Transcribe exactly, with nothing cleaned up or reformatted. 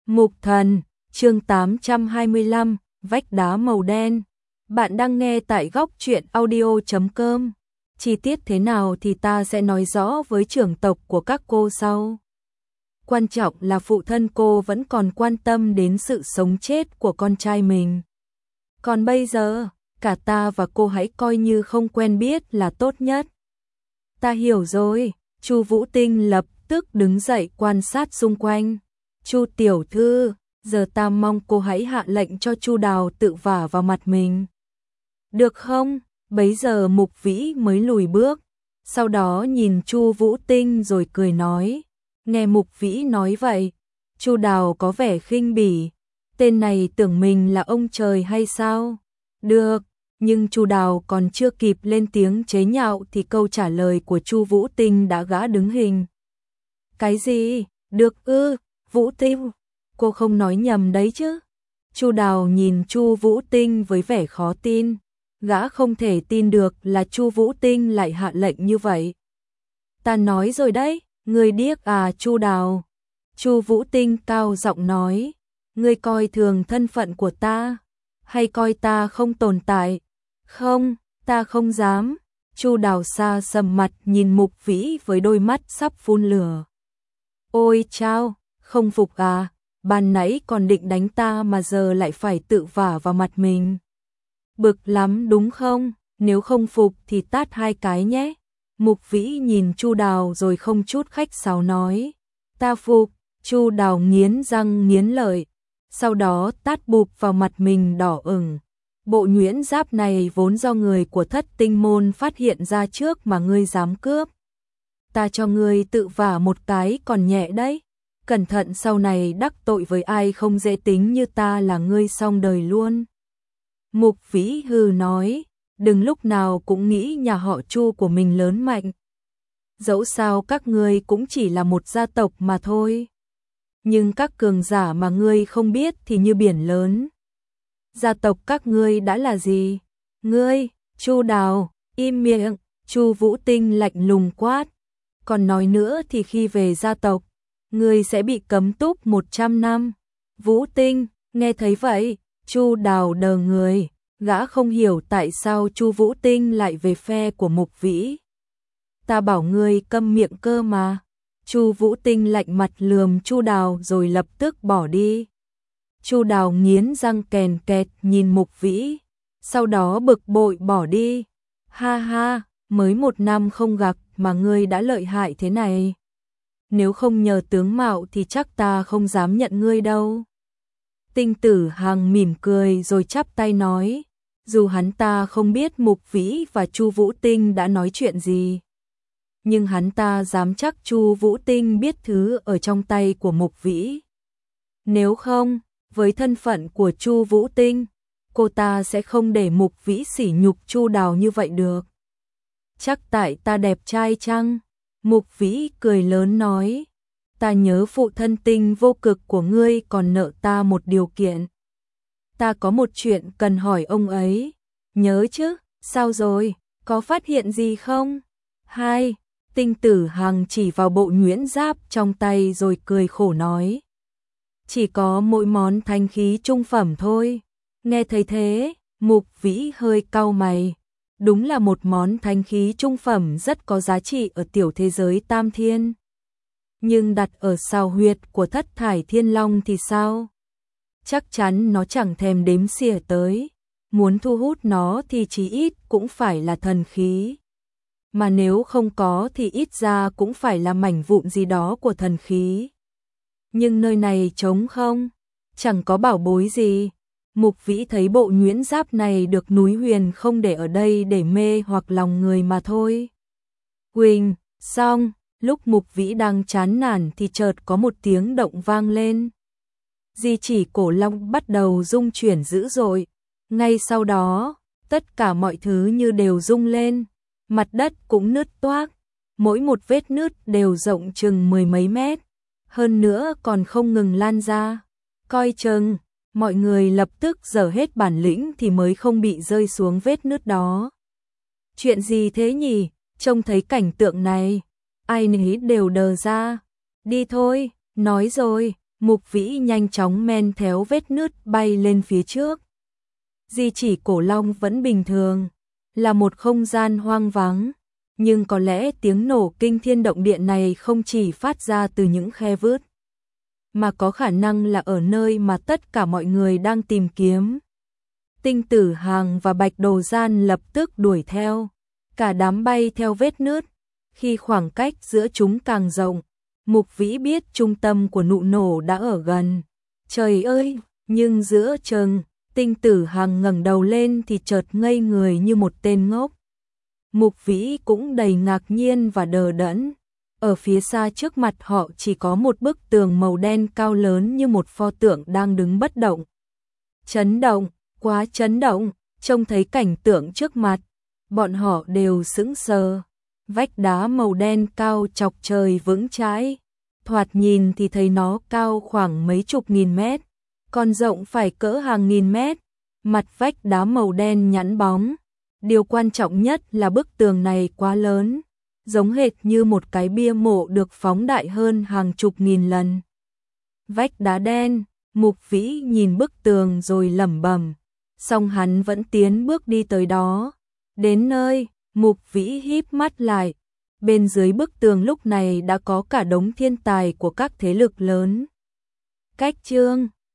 Mục Thần, chương tám trăm hai mươi lăm, vách đá màu đen. Bạn đang nghe tại góc truyện audio chấm com. Chi tiết thế nào thì ta sẽ nói rõ với trưởng tộc của các cô sau. Quan trọng là phụ thân cô vẫn còn quan tâm đến sự sống chết của con trai mình. Còn bây giờ, cả ta và cô hãy coi như không quen biết là tốt nhất. Ta hiểu rồi. Chu Vũ Tinh lập tức đứng dậy quan sát xung quanh. Chu tiểu thư, giờ ta mong cô hãy hạ lệnh cho Chu Đào tự vả vào mặt mình. Được không? Bấy giờ Mục Vĩ mới lùi bước, sau đó nhìn Chu Vũ Tinh rồi cười nói. Nghe Mục Vĩ nói vậy, Chu Đào có vẻ khinh bỉ, tên này tưởng mình là ông trời hay sao? Được, nhưng Chu Đào còn chưa kịp lên tiếng chế nhạo thì câu trả lời của Chu Vũ Tinh đã gã đứng hình. Cái gì? Được ư? Vũ Tinh, cô không nói nhầm đấy chứ? Chu Đào nhìn Chu Vũ Tinh với vẻ khó tin, gã không thể tin được là Chu Vũ Tinh lại hạ lệnh như vậy. Ta nói rồi đấy, ngươi điếc à Chu Đào? Chu Vũ Tinh cao giọng nói, ngươi coi thường thân phận của ta, hay coi ta không tồn tại? Không, ta không dám. Chu Đào xa sầm mặt nhìn Mục Vĩ với đôi mắt sắp phun lửa. Ôi chao, không phục à, ban nãy còn định đánh ta mà giờ lại phải tự vả vào mặt mình. Bực lắm đúng không? Nếu không phục thì tát hai cái nhé. Mục Vĩ nhìn Chu Đào rồi không chút khách sáo nói. Ta phục. Chu Đào nghiến răng nghiến lợi, sau đó tát bụp vào mặt mình đỏ ửng. Bộ nhuyễn giáp này vốn do người của Thất Tinh môn phát hiện ra trước mà ngươi dám cướp. Ta cho ngươi tự vả một cái còn nhẹ đấy. Cẩn thận sau này đắc tội với ai không dễ tính như ta là ngươi xong đời luôn. Mục Vĩ hừ nói, đừng lúc nào cũng nghĩ nhà họ Chu của mình lớn mạnh. Dẫu sao các ngươi cũng chỉ là một gia tộc mà thôi. Nhưng các cường giả mà ngươi không biết thì như biển lớn. Gia tộc các ngươi đã là gì? Ngươi, Chu Đào, im miệng. Chu Vũ Tinh lạnh lùng quát. Còn nói nữa thì khi về gia tộc, ngươi sẽ bị cấm túc một trăm năm. Vũ Tinh, nghe thấy vậy, Chu Đào đờ người, gã không hiểu tại sao Chu Vũ Tinh lại về phe của Mục Vĩ. Ta bảo ngươi câm miệng cơ mà. Chu Vũ Tinh lạnh mặt lườm Chu Đào rồi lập tức bỏ đi. Chu Đào nghiến răng kèn kẹt nhìn Mục Vĩ, sau đó bực bội bỏ đi. Ha ha, mới một năm không gặp mà ngươi đã lợi hại thế này. Nếu không nhờ tướng mạo thì chắc ta không dám nhận ngươi đâu. Tinh Tử Hằng mỉm cười rồi chắp tay nói, dù hắn ta không biết Mục Vĩ và Chu Vũ Tinh đã nói chuyện gì, nhưng hắn ta dám chắc Chu Vũ Tinh biết thứ ở trong tay của Mục Vĩ. Nếu không, với thân phận của Chu Vũ Tinh, cô ta sẽ không để Mục Vĩ sỉ nhục Chu Đào như vậy được. Chắc tại ta đẹp trai chăng? Mục Vĩ cười lớn nói, ta nhớ phụ thân Tinh Vô Cực của ngươi còn nợ ta một điều kiện. Ta có một chuyện cần hỏi ông ấy. Nhớ chứ, sao rồi, có phát hiện gì không? Hai, Tinh Tử Hằng chỉ vào bộ nhuyễn giáp trong tay rồi cười khổ nói. Chỉ có mỗi món thanh khí trung phẩm thôi. Nghe thấy thế, Mục Vĩ hơi cau mày. Đúng là một món thanh khí trung phẩm rất có giá trị ở tiểu thế giới Tam Thiên. Nhưng đặt ở sao huyệt của Thất Thải Thiên Long thì sao? Chắc chắn nó chẳng thèm đếm xỉa tới. Muốn thu hút nó thì chí ít cũng phải là thần khí. Mà nếu không có thì ít ra cũng phải là mảnh vụn gì đó của thần khí. Nhưng nơi này trống không, chẳng có bảo bối gì. Mục Vĩ thấy bộ nhuyễn giáp này được núi huyền không để ở đây để mê hoặc lòng người mà thôi. Huỳnh, xong, lúc Mục Vĩ đang chán nản thì chợt có một tiếng động vang lên. Di chỉ cổ long bắt đầu rung chuyển dữ dội. Ngay sau đó, tất cả mọi thứ như đều rung lên. Mặt đất cũng nứt toác, mỗi một vết nứt đều rộng chừng mười mấy mét. Hơn nữa còn không ngừng lan ra. Coi chừng, mọi người lập tức giở hết bản lĩnh thì mới không bị rơi xuống vết nứt đó. Chuyện gì thế nhỉ? Trông thấy cảnh tượng này, ai nấy đều đờ ra. Đi thôi, nói rồi, Mục Vĩ nhanh chóng men theo vết nứt bay lên phía trước. Di chỉ Cổ Long vẫn bình thường, là một không gian hoang vắng, nhưng có lẽ tiếng nổ kinh thiên động địa này không chỉ phát ra từ những khe vứt, mà có khả năng là ở nơi mà tất cả mọi người đang tìm kiếm. Tinh Tử Hàng và Bạch Đồ Gian lập tức đuổi theo, cả đám bay theo vết nứt. Khi khoảng cách giữa chúng càng rộng, Mục Vĩ biết trung tâm của nụ nổ đã ở gần. Trời ơi, nhưng giữa chừng, Tinh Tử Hàng ngẩng đầu lên thì chợt ngây người như một tên ngốc. Mục Vĩ cũng đầy ngạc nhiên và đờ đẫn. Ở phía xa trước mặt họ chỉ có một bức tường màu đen cao lớn như một pho tượng đang đứng bất động. Chấn động, quá chấn động, trông thấy cảnh tượng trước mặt, bọn họ đều sững sờ. Vách đá màu đen cao chọc trời vững chãi, thoạt nhìn thì thấy nó cao khoảng mấy chục nghìn mét, còn rộng phải cỡ hàng nghìn mét. Mặt vách đá màu đen nhẵn bóng. Điều quan trọng nhất là bức tường này quá lớn, giống hệt như một cái bia mộ được phóng đại hơn hàng chục nghìn lần. Vách đá đen, Mục Vĩ nhìn bức tường rồi lẩm bẩm, song hắn vẫn tiến bước đi tới đó. Đến nơi, Mục Vĩ híp mắt lại. Bên dưới bức tường lúc này đã có cả đống thiên tài của các thế lực lớn. Cách chương